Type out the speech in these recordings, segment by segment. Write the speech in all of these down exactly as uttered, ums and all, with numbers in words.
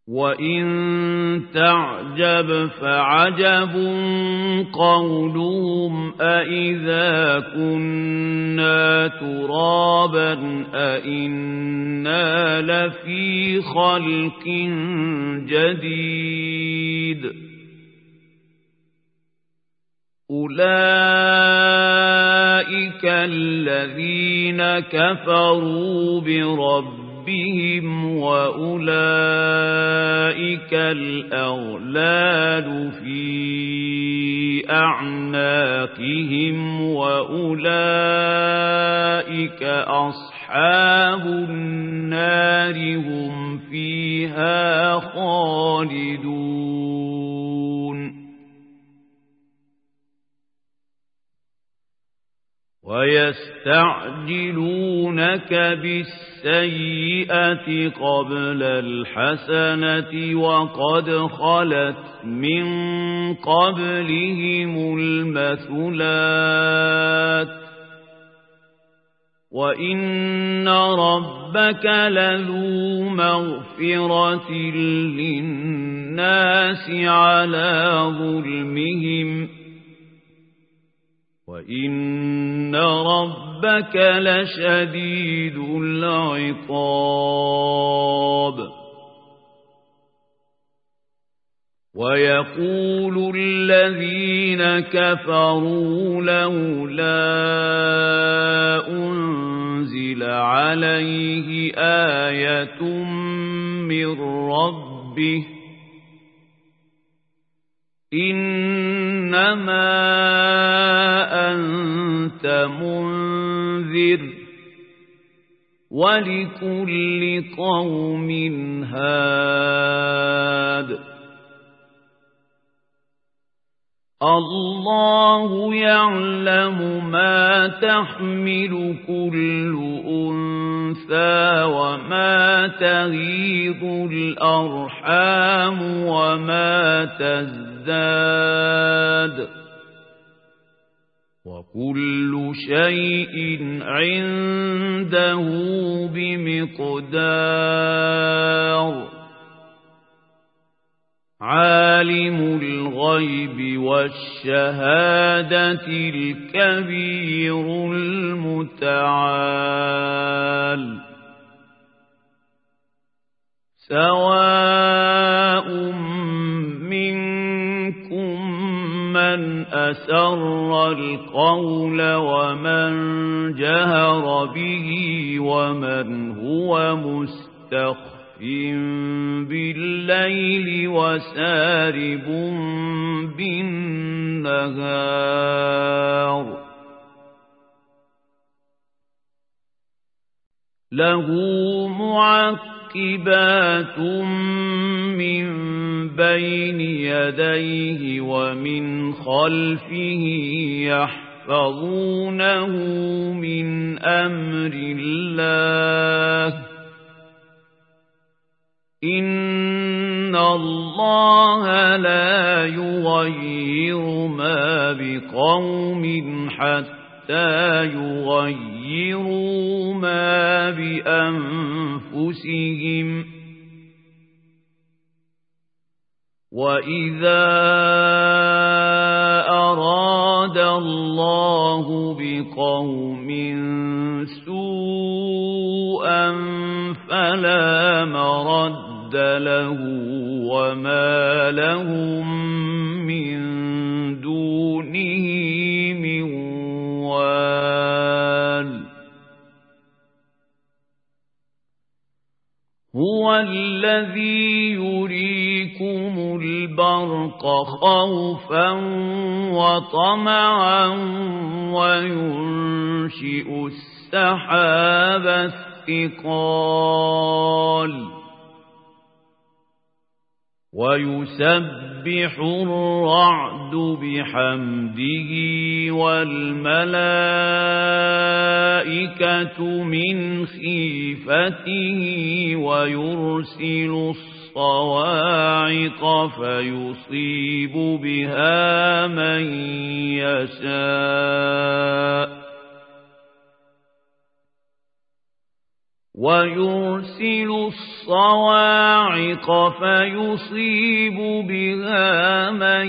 وَإِن تَعْجَبْ فَعَجَبٌ قَوْلُهُمْ أَإِذَا كُنَّا تُرَابًا أَإِنَّا لَفِي خَلْقٍ جَدِيدٍ أُولَئِكَ الَّذِينَ كَفَرُوا بِرَبِّهِمْ بهم وأولئك الأغلال في أعناقهم وأولئك أصحاب النار هم فيها خالدون ويستعجلونك بالسيئة قبل الحسنة وقد خلت من قبلهم المثلات وإن ربك لذو مغفرة للناس على ظلمهم وَإِنَّ رَبَّكَ لَشَدِيدُ الْعِقَابِ وَيَقُولُ الَّذِينَ كَفَرُوا لَوْلَا أُنْزِلَ عَلَيْهِ آيَةٌ مِّن رَّبِّهِ إِنَّمَا أَنْتَ مُنذِرٌ وَلِكُلِّ قَوْمٍ هَادٍ الله يعلم ما تحمل كل أنثى وما تغيض الأرحام وما تزداد وكل شيء عنده بمقدار عالم الغيب والشهادة الكبير المتعال سواء منكم من أسر القول ومن جهر به ومن هو مستخف بالليل وسارب بالنهار له معقبات من بين يديه ومن خلفه يحفظونه من أمر الله إن الله لا يغير ما بقوم حتى يغيروا ما بأنفسهم وإذا أراد الله بقوم سوءا فلا مرد له وما لهم من دونه من وال هو الذي يريكم البرق خوفا وطمعا وينشئ السحاب الثقال ويسبح الرعد بحمده والملائكة من خيفته ويرسل الصواعق فيصيب بها من يشاء ويرسل الصواعق فيصيب بها من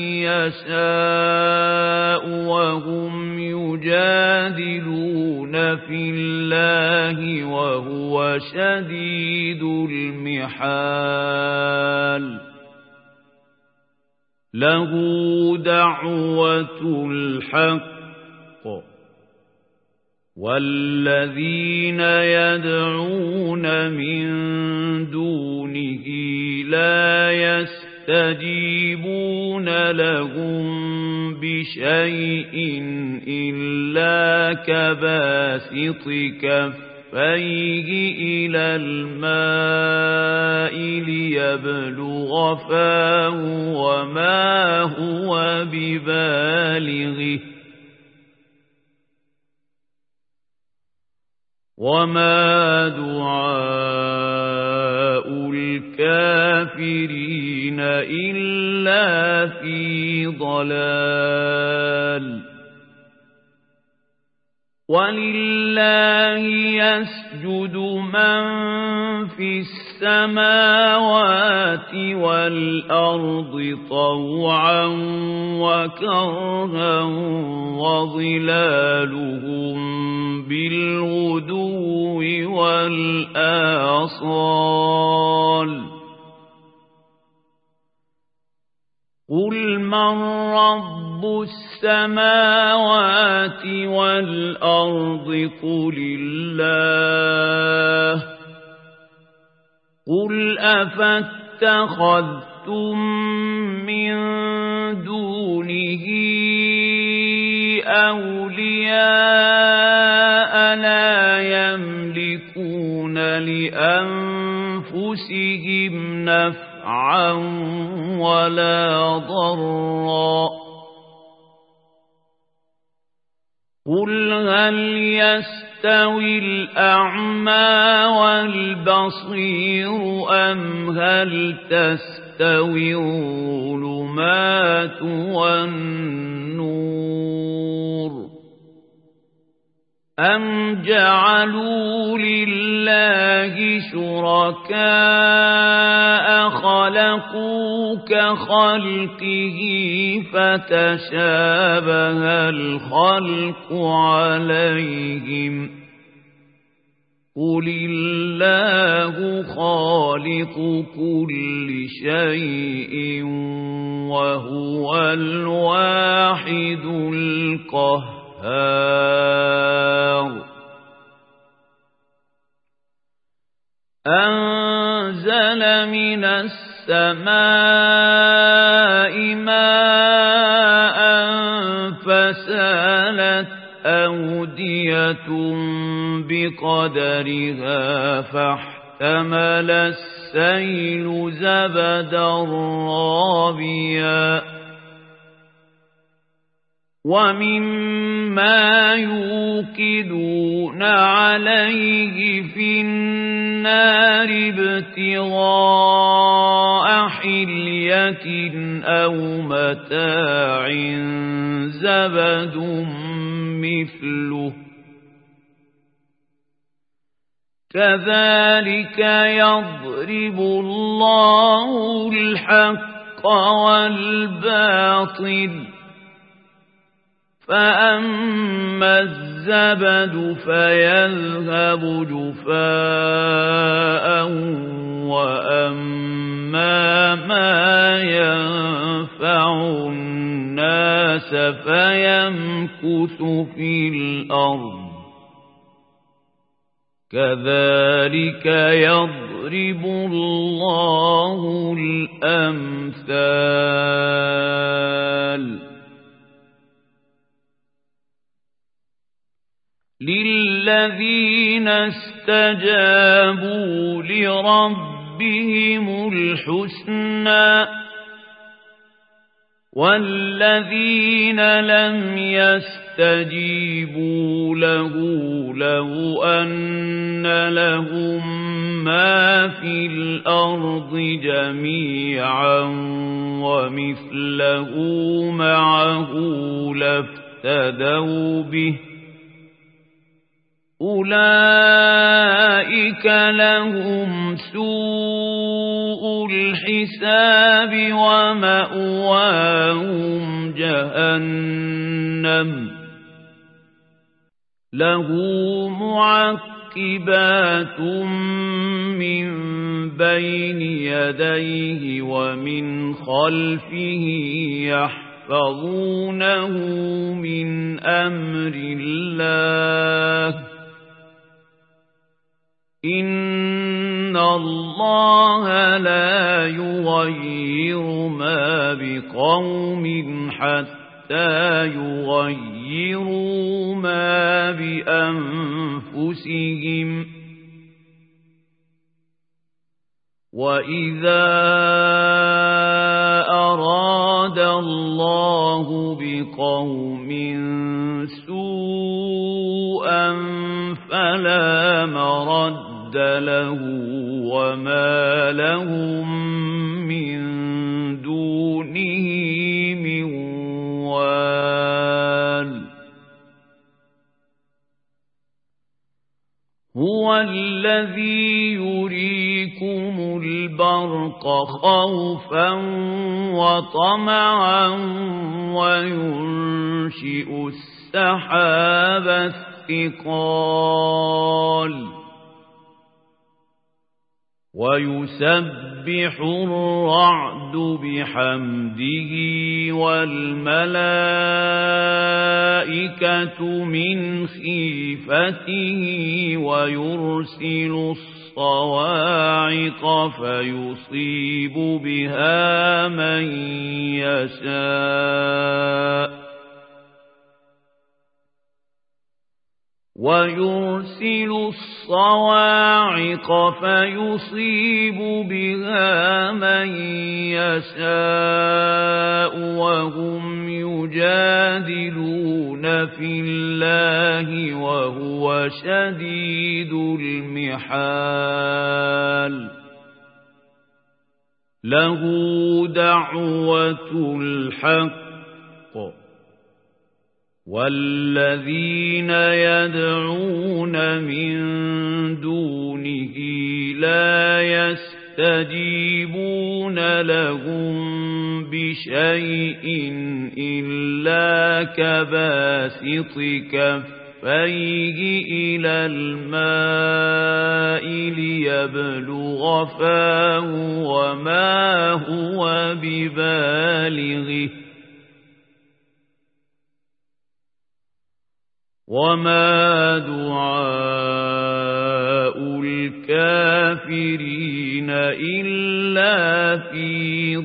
يشاء وهم يجادلون في الله وهو شديد المحال له دعوة الحق والذين يدعون من دونه لا يستجيبون لهم بشيء إلا كباسط كفيه إلى الماء ليبلغ فاه وما هو ببالغه وما دعاء الكافرين إلا في ضلال ولله يسجد من في السماوات والأرض طوعا وكرها وظلالهم بالغدو والآصال قل من رب السماوات والأرض قل الله قل أفاتخذتم من دونه أولياء لا يملكون لأنفسهم نفعا ولا ضرا قل هل يستوي الأعمى والبصير أم هل تستوي الظلمات والنور أم جعلوا لله شركاء خلقوا كخلقه فتشابه الخلق عليهم قل الله خالق كل شيء وهو الواحد القهار أنزل من السماء ماء فسالت أودية بقدرها فاحتمل السيل زبدا رابيا ومما يوقدون عليه في النار ابتغاء حلية أو متاع زبد مثله كذلك يضرب الله الحق والباطل فأما الزبد فيذهب جفاء وأما ما ينفع الناس فيمكث في الأرض كذلك يضرب الله الأمثال للذين استجابوا لربهم الحسنى والذين لم يستجيبوا له لو أن لهم ما في الأرض جميعا ومثله معه لافتدوا به أولئك لهم سوء الحساب ومأواهم جهنم له معقبات من بين يديه ومن خلفه يحفظونه من أمر الله إن الله لا يغير ما بقوم حتى يغيروا ما بأنفسهم وإذا أراد الله بقوم سوءا فلا مرد له وما لهم من دونه من وال هو الذي يريكم البرق خوفا وطمعا وينشئ السحاب الثقال ويسبح الرعد بحمده والملائكة من خيفته ويرسل الصواعق فيصيب بها من يشاء ويرسل الصواعق فيصيب بها من يشاء وهم يجادلون في الله وهو شديد المحال له دعوة الحق والذين يدعون من دونه لا يستجيبون لهم بشيء إلا كباسط كفيه إلى الماء ليبلغ فاه وما هو ببالغه وما دعاء الكافرين إلا في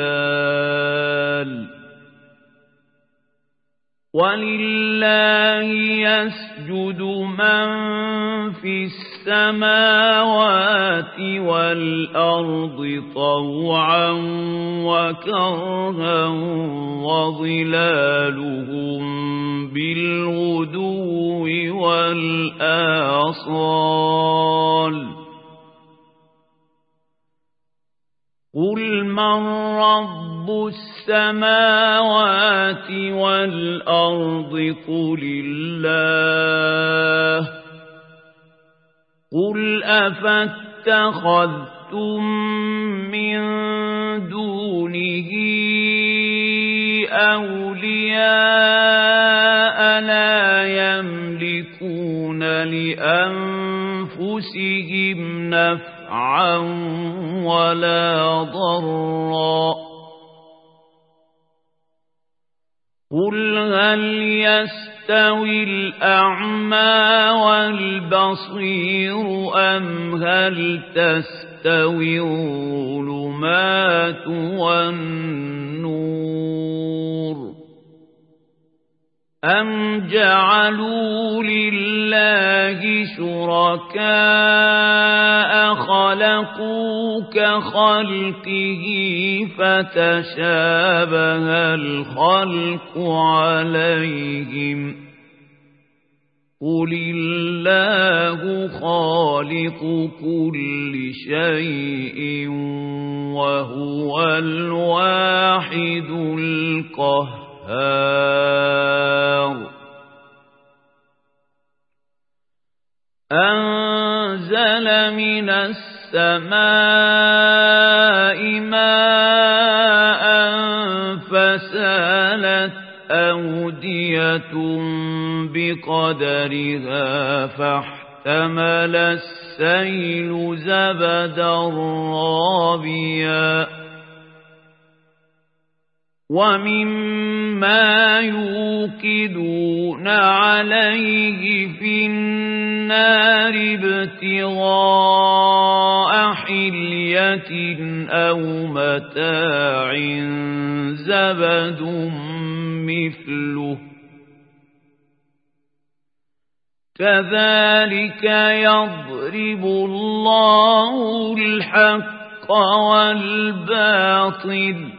ضلال ولله يسجد من في السماوات والأرض طوعا وكرها وظلالهم بالغدو والآصال قل من رب السماوات والأرض قل الله قل أفاتخذتم من دونه أولياء لا يملكون لأنفسهم نفعا ولا ضرا قل هل يستوي الأعمى والبصير أم هل تستوي الظلمات والنور أم جعلوا لله شركاء خلقوا كخلقه فتشابه الخلق عليهم قل الله خالق كل شيء وهو الواحد القهار أنزل من السماء ماء فسالت أودية بقدرها فاحتمل السيل زبدا رابيا ومما يوقدون عليه في النار ابتغاء حلية أو متاع زبد مثله كذلك يضرب الله الحق والباطل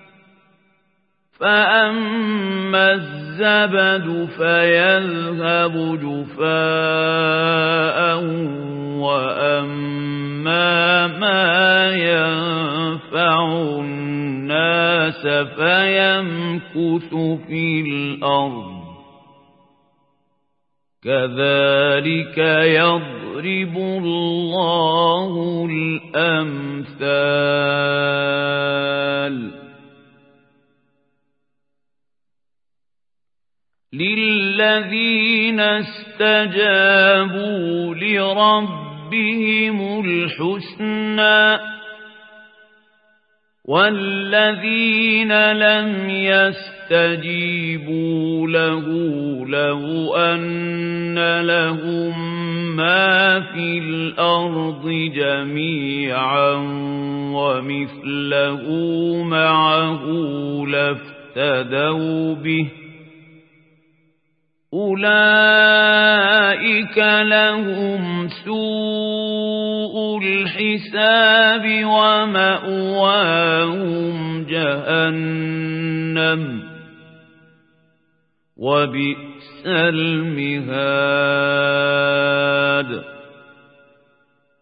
فأما الزبد فيذهب جفاء وأما ما ينفع الناس فيمكث في الأرض كذلك يضرب الله الأمثال للذين استجابوا لربهم الحسنى والذين لم يستجيبوا له لو أن لهم ما في الأرض جميعا ومثله معه لافتدوا به أولئك لهم سوء الحساب ومأواهم جهنم وبئس المهاد